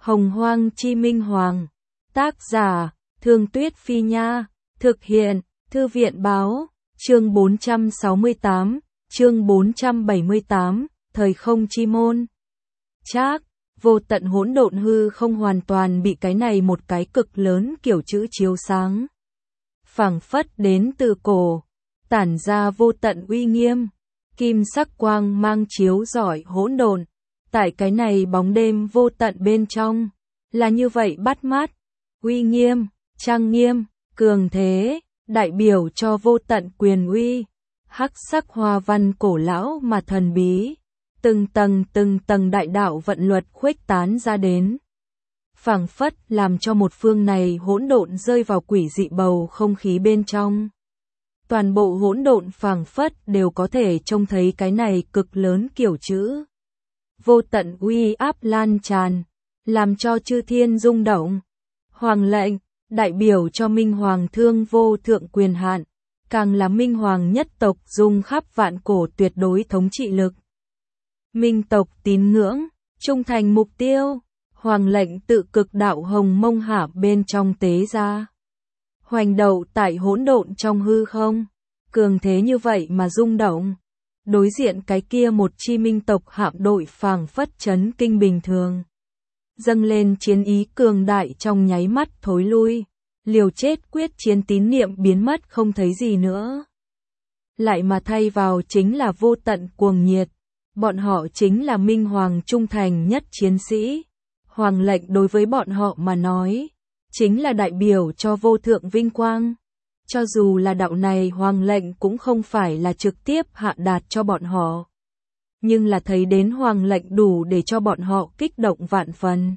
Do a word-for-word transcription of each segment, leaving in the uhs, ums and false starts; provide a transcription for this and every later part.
Hồng Hoang Chi Minh Hoàng. Tác giả, Thương Tuyết Phi Nha. Thực hiện, Thư viện Báo. Chương bốn trăm sáu mươi tám, chương bốn trăm bảy mươi tám, Thời Không Chi Môn. Trác, vô tận hỗn độn hư không hoàn toàn bị cái này một cái cực lớn kiểu chữ chiếu sáng. Phảng phất đến từ cổ, tản ra vô tận uy nghiêm, kim sắc quang mang chiếu rọi hỗn độn. Tại cái này bóng đêm vô tận bên trong, là như vậy bắt mắt, uy nghiêm, trang nghiêm, cường thế, đại biểu cho vô tận quyền uy, hắc sắc hoa văn cổ lão mà thần bí, từng tầng từng tầng đại đạo vận luật khuếch tán ra đến. Phảng phất làm cho một phương này hỗn độn rơi vào quỷ dị bầu không khí bên trong. Toàn bộ hỗn độn phảng phất đều có thể trông thấy cái này cực lớn kiểu chữ. Vô tận uy áp lan tràn, làm cho chư thiên rung động. Hoàng lệnh, đại biểu cho Minh Hoàng thương vô thượng quyền hạn, càng là Minh Hoàng nhất tộc dung khắp vạn cổ tuyệt đối thống trị lực. Minh tộc tín ngưỡng, trung thành mục tiêu, hoàng lệnh tự cực đạo hồng mông hạ bên trong tế ra. Hoành đậu tại hỗn độn trong hư không, cường thế như vậy mà rung động. Đối diện cái kia một chi minh tộc hạm đội phảng phất chấn kinh bình thường. Dâng lên chiến ý cường đại trong nháy mắt thối lui, liều chết quyết chiến tín niệm biến mất không thấy gì nữa. Lại mà thay vào chính là vô tận cuồng nhiệt, bọn họ chính là Minh Hoàng trung thành nhất chiến sĩ. Hoàng lệnh đối với bọn họ mà nói, chính là đại biểu cho vô thượng vinh quang. Cho dù là đạo này hoàng lệnh cũng không phải là trực tiếp hạ đạt cho bọn họ. Nhưng là thấy đến hoàng lệnh đủ để cho bọn họ kích động vạn phần.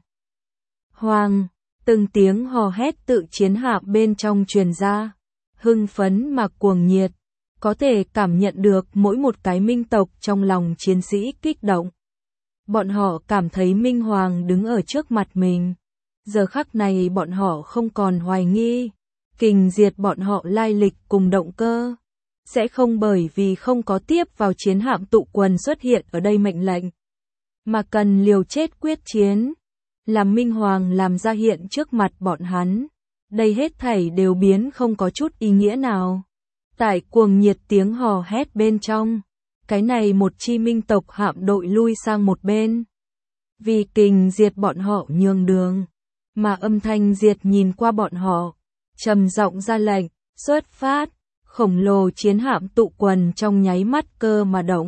Hoàng, từng tiếng hò hét tự chiến hạ bên trong truyền ra. Hưng phấn mà cuồng nhiệt. Có thể cảm nhận được mỗi một cái minh tộc trong lòng chiến sĩ kích động. Bọn họ cảm thấy Minh Hoàng đứng ở trước mặt mình. Giờ khắc này bọn họ không còn hoài nghi. Kình diệt bọn họ lai lịch cùng động cơ, sẽ không bởi vì không có tiếp vào chiến hạm tụ quần xuất hiện ở đây mệnh lệnh, mà cần liều chết quyết chiến, làm Minh Hoàng làm ra hiện trước mặt bọn hắn. Đây hết thảy đều biến không có chút ý nghĩa nào. Tại cuồng nhiệt tiếng hò hét bên trong, cái này một chi minh tộc hạm đội lui sang một bên. Vì kình diệt bọn họ nhường đường, mà âm thanh diệt nhìn qua bọn họ. Trầm giọng ra lệnh, xuất phát, khổng lồ chiến hạm tụ quần trong nháy mắt cơ mà động.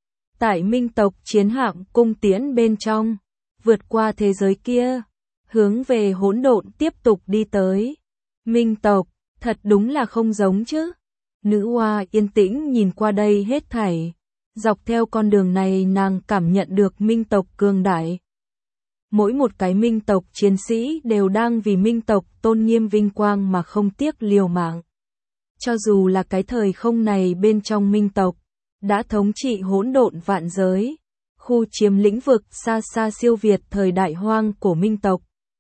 Tại minh tộc chiến hạm cung tiễn bên trong, vượt qua thế giới kia, hướng về hỗn độn tiếp tục đi tới. Minh tộc, thật đúng là không giống chứ. Nữ hoa yên tĩnh nhìn qua đây hết thảy. Dọc theo con đường này nàng cảm nhận được minh tộc cường đại. Mỗi một cái minh tộc chiến sĩ đều đang vì minh tộc tôn nghiêm vinh quang mà không tiếc liều mạng. Cho dù là cái thời không này bên trong minh tộc, đã thống trị hỗn độn vạn giới, khu chiếm lĩnh vực xa xa siêu việt thời đại hoang của minh tộc.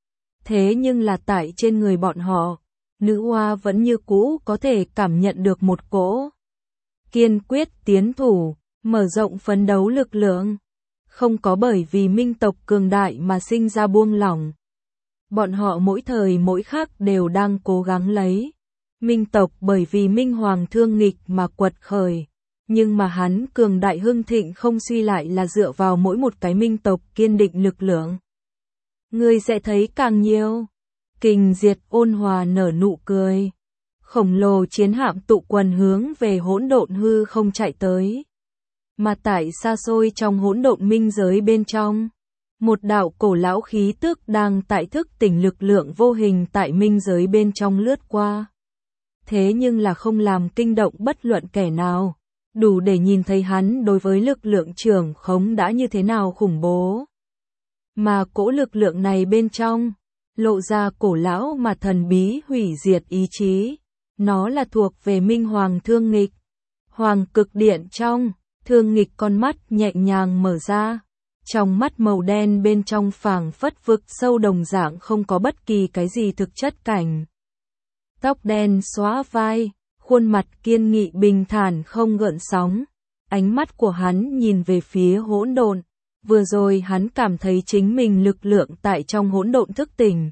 Thế nhưng là tại trên người bọn họ, nữ hoa vẫn như cũ có thể cảm nhận được một cỗ kiên quyết tiến thủ, mở rộng phấn đấu lực lượng. Không có bởi vì minh tộc cường đại mà sinh ra buông lỏng. Bọn họ mỗi thời mỗi khắc đều đang cố gắng lấy. Minh tộc bởi vì Minh Hoàng thương nghịch mà quật khởi. Nhưng mà hắn cường đại hưng thịnh không suy lại là dựa vào mỗi một cái minh tộc kiên định lực lượng. Ngươi sẽ thấy càng nhiều. Kình diệt ôn hòa nở nụ cười. Khổng lồ chiến hạm tụ quần hướng về hỗn độn hư không chạy tới. Mà tại xa xôi trong hỗn độn minh giới bên trong, một đạo cổ lão khí tức đang tại thức tỉnh lực lượng vô hình tại minh giới bên trong lướt qua. Thế nhưng là không làm kinh động bất luận kẻ nào, đủ để nhìn thấy hắn đối với lực lượng trưởng khống đã như thế nào khủng bố. Mà cỗ lực lượng này bên trong, lộ ra cổ lão mà thần bí hủy diệt ý chí. Nó là thuộc về Minh Hoàng thương nghịch. Hoàng cực điện trong. Thương nghịch con mắt nhẹ nhàng mở ra, trong mắt màu đen bên trong phảng phất vực sâu đồng dạng không có bất kỳ cái gì thực chất cảnh. Tóc đen xóa vai, khuôn mặt kiên nghị bình thản không gợn sóng, ánh mắt của hắn nhìn về phía hỗn độn, Vừa rồi hắn cảm thấy chính mình lực lượng tại trong hỗn độn thức tỉnh.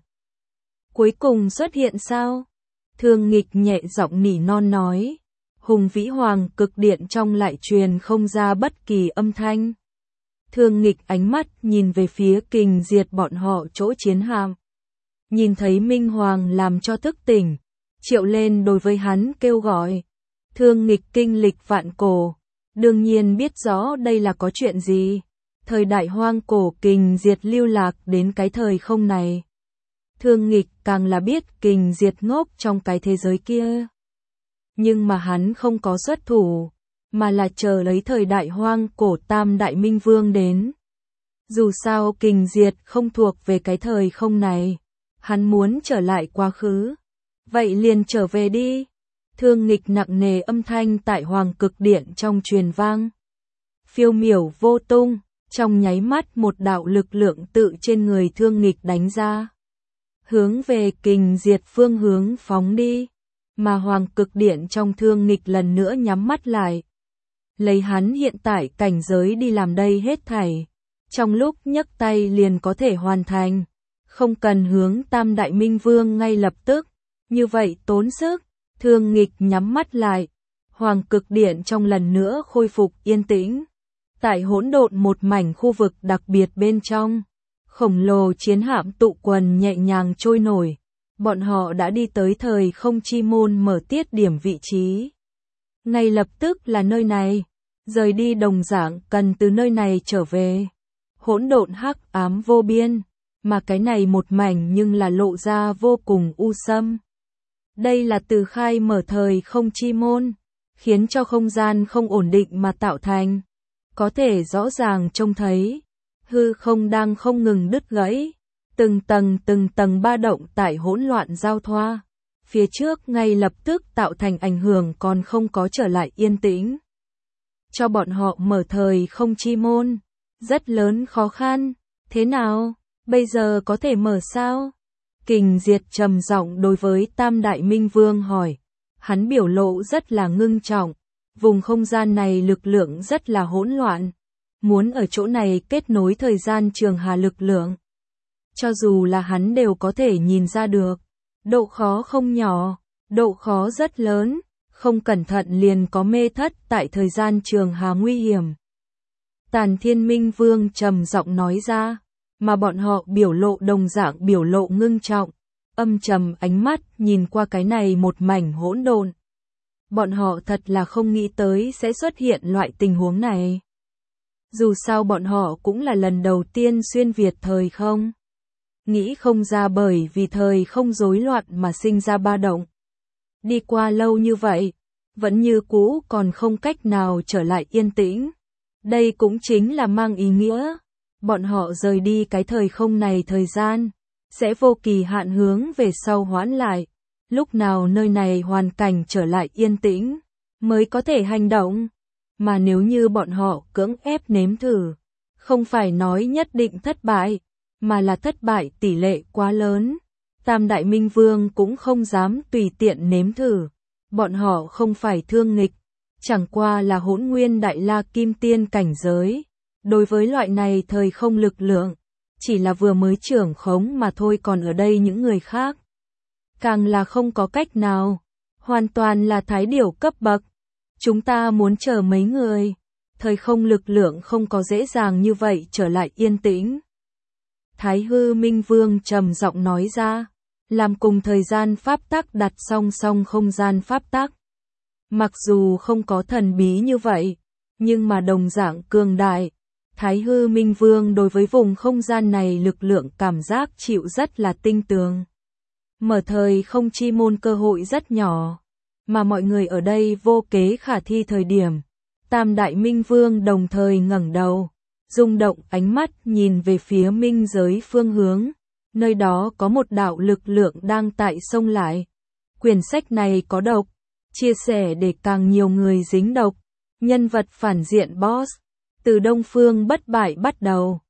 Cuối cùng xuất hiện sao? Thương Nghịch nhẹ giọng nỉ non nói. Hùng vĩ hoàng cực điện trong lại truyền không ra bất kỳ âm thanh. Thương Nghịch ánh mắt nhìn về phía Kình Diệt bọn họ chỗ chiến hạm. Nhìn thấy Minh Hoàng làm cho thức tỉnh, triệu lên đối với hắn kêu gọi. Thương Nghịch kinh lịch vạn cổ, đương nhiên biết rõ đây là có chuyện gì. Thời đại hoang cổ Kình Diệt lưu lạc đến cái thời không này. Thương Nghịch càng là biết Kình Diệt ngốc trong cái thế giới kia. Nhưng mà hắn không có xuất thủ, mà là chờ lấy thời đại hoang cổ Tam Đại Minh Vương đến. Dù sao Kình Diệt không thuộc về cái thời không này, hắn muốn trở lại quá khứ. Vậy liền trở về đi. Thương Nghịch nặng nề âm thanh tại Hoàng Cực Điện trong truyền vang. Phiêu miểu vô tung, trong nháy mắt một đạo lực lượng tự trên người Thương Nghịch đánh ra. Hướng về Kình Diệt phương hướng phóng đi. Mà Hoàng Cực Điện trong Thương Nghịch lần nữa nhắm mắt lại. Lấy hắn hiện tại cảnh giới đi làm đây hết thảy. Trong lúc nhấc tay liền có thể hoàn thành. Không cần hướng Tam Đại Minh Vương ngay lập tức. Như vậy tốn sức. Thương Nghịch nhắm mắt lại. Hoàng Cực Điện trong lần nữa khôi phục yên tĩnh. Tại hỗn độn một mảnh khu vực đặc biệt bên trong. Khổng lồ chiến hạm tụ quần nhẹ nhàng trôi nổi. Bọn họ đã đi tới thời không chi môn mở tiết điểm vị trí. Ngay lập tức là nơi này. Rời đi đồng dạng cần từ nơi này trở về. Hỗn độn hắc ám vô biên. Mà cái này một mảnh nhưng là lộ ra vô cùng u sâm. Đây là từ khai mở thời không chi môn. Khiến cho không gian không ổn định mà tạo thành. Có thể rõ ràng trông thấy. Hư không đang không ngừng đứt gãy. Từng tầng từng tầng ba động tại hỗn loạn giao thoa. Phía trước ngay lập tức tạo thành ảnh hưởng còn không có trở lại yên tĩnh. Cho bọn họ mở thời không chi môn. Rất lớn khó khăn. Thế nào? Bây giờ có thể mở sao? Kình Diệt trầm giọng đối với Tam Đại Minh Vương hỏi. Hắn biểu lộ rất là ngưng trọng. Vùng không gian này lực lượng rất là hỗn loạn. Muốn ở chỗ này kết nối thời gian trường hà lực lượng. Cho dù là hắn đều có thể nhìn ra được. Độ khó không nhỏ, độ khó rất lớn, không cẩn thận liền có mê thất tại thời gian trường hà nguy hiểm. Tàn Thiên Minh Vương trầm giọng nói ra, mà bọn họ biểu lộ đồng dạng biểu lộ ngưng trọng, âm trầm ánh mắt nhìn qua cái này một mảnh hỗn độn. Bọn họ thật là không nghĩ tới sẽ xuất hiện loại tình huống này. Dù sao bọn họ cũng là lần đầu tiên xuyên Việt thời không. Nghĩ không ra bởi vì thời không rối loạn mà sinh ra ba động. Đi qua lâu như vậy, vẫn như cũ còn không cách nào trở lại yên tĩnh. Đây cũng chính là mang ý nghĩa, bọn họ rời đi cái thời không này thời gian, sẽ vô kỳ hạn hướng về sau hoãn lại. Lúc nào nơi này hoàn cảnh trở lại yên tĩnh, mới có thể hành động. Mà nếu như bọn họ cưỡng ép nếm thử, không phải nói nhất định thất bại, mà là thất bại tỷ lệ quá lớn. Tam Đại Minh Vương cũng không dám tùy tiện nếm thử. Bọn họ không phải Thương Nghịch, chẳng qua là hỗn nguyên đại la kim tiên cảnh giới. Đối với loại này thời không lực lượng, chỉ là vừa mới trưởng khống mà thôi, còn ở đây những người khác. Càng là không có cách nào, hoàn toàn là thái điểu cấp bậc. Chúng ta muốn chờ mấy người, thời không lực lượng không có dễ dàng như vậy trở lại yên tĩnh. Thái Hư Minh Vương trầm giọng nói ra, làm cùng thời gian pháp tắc đặt song song không gian pháp tắc. Mặc dù không có thần bí như vậy, nhưng mà đồng dạng cường đại. Thái Hư Minh Vương đối với vùng không gian này lực lượng cảm giác chịu rất là tinh tường. Mở thời không chi môn cơ hội rất nhỏ, mà mọi người ở đây vô kế khả thi thời điểm. Tam Đại Minh Vương đồng thời ngẩng đầu, rung động ánh mắt nhìn về phía minh giới phương hướng. Nơi đó có một đạo lực lượng đang tại xông lại. Quyển sách này có độc, chia sẻ để càng nhiều người dính độc. Nhân vật phản diện boss, từ Đông Phương bất bại bắt đầu.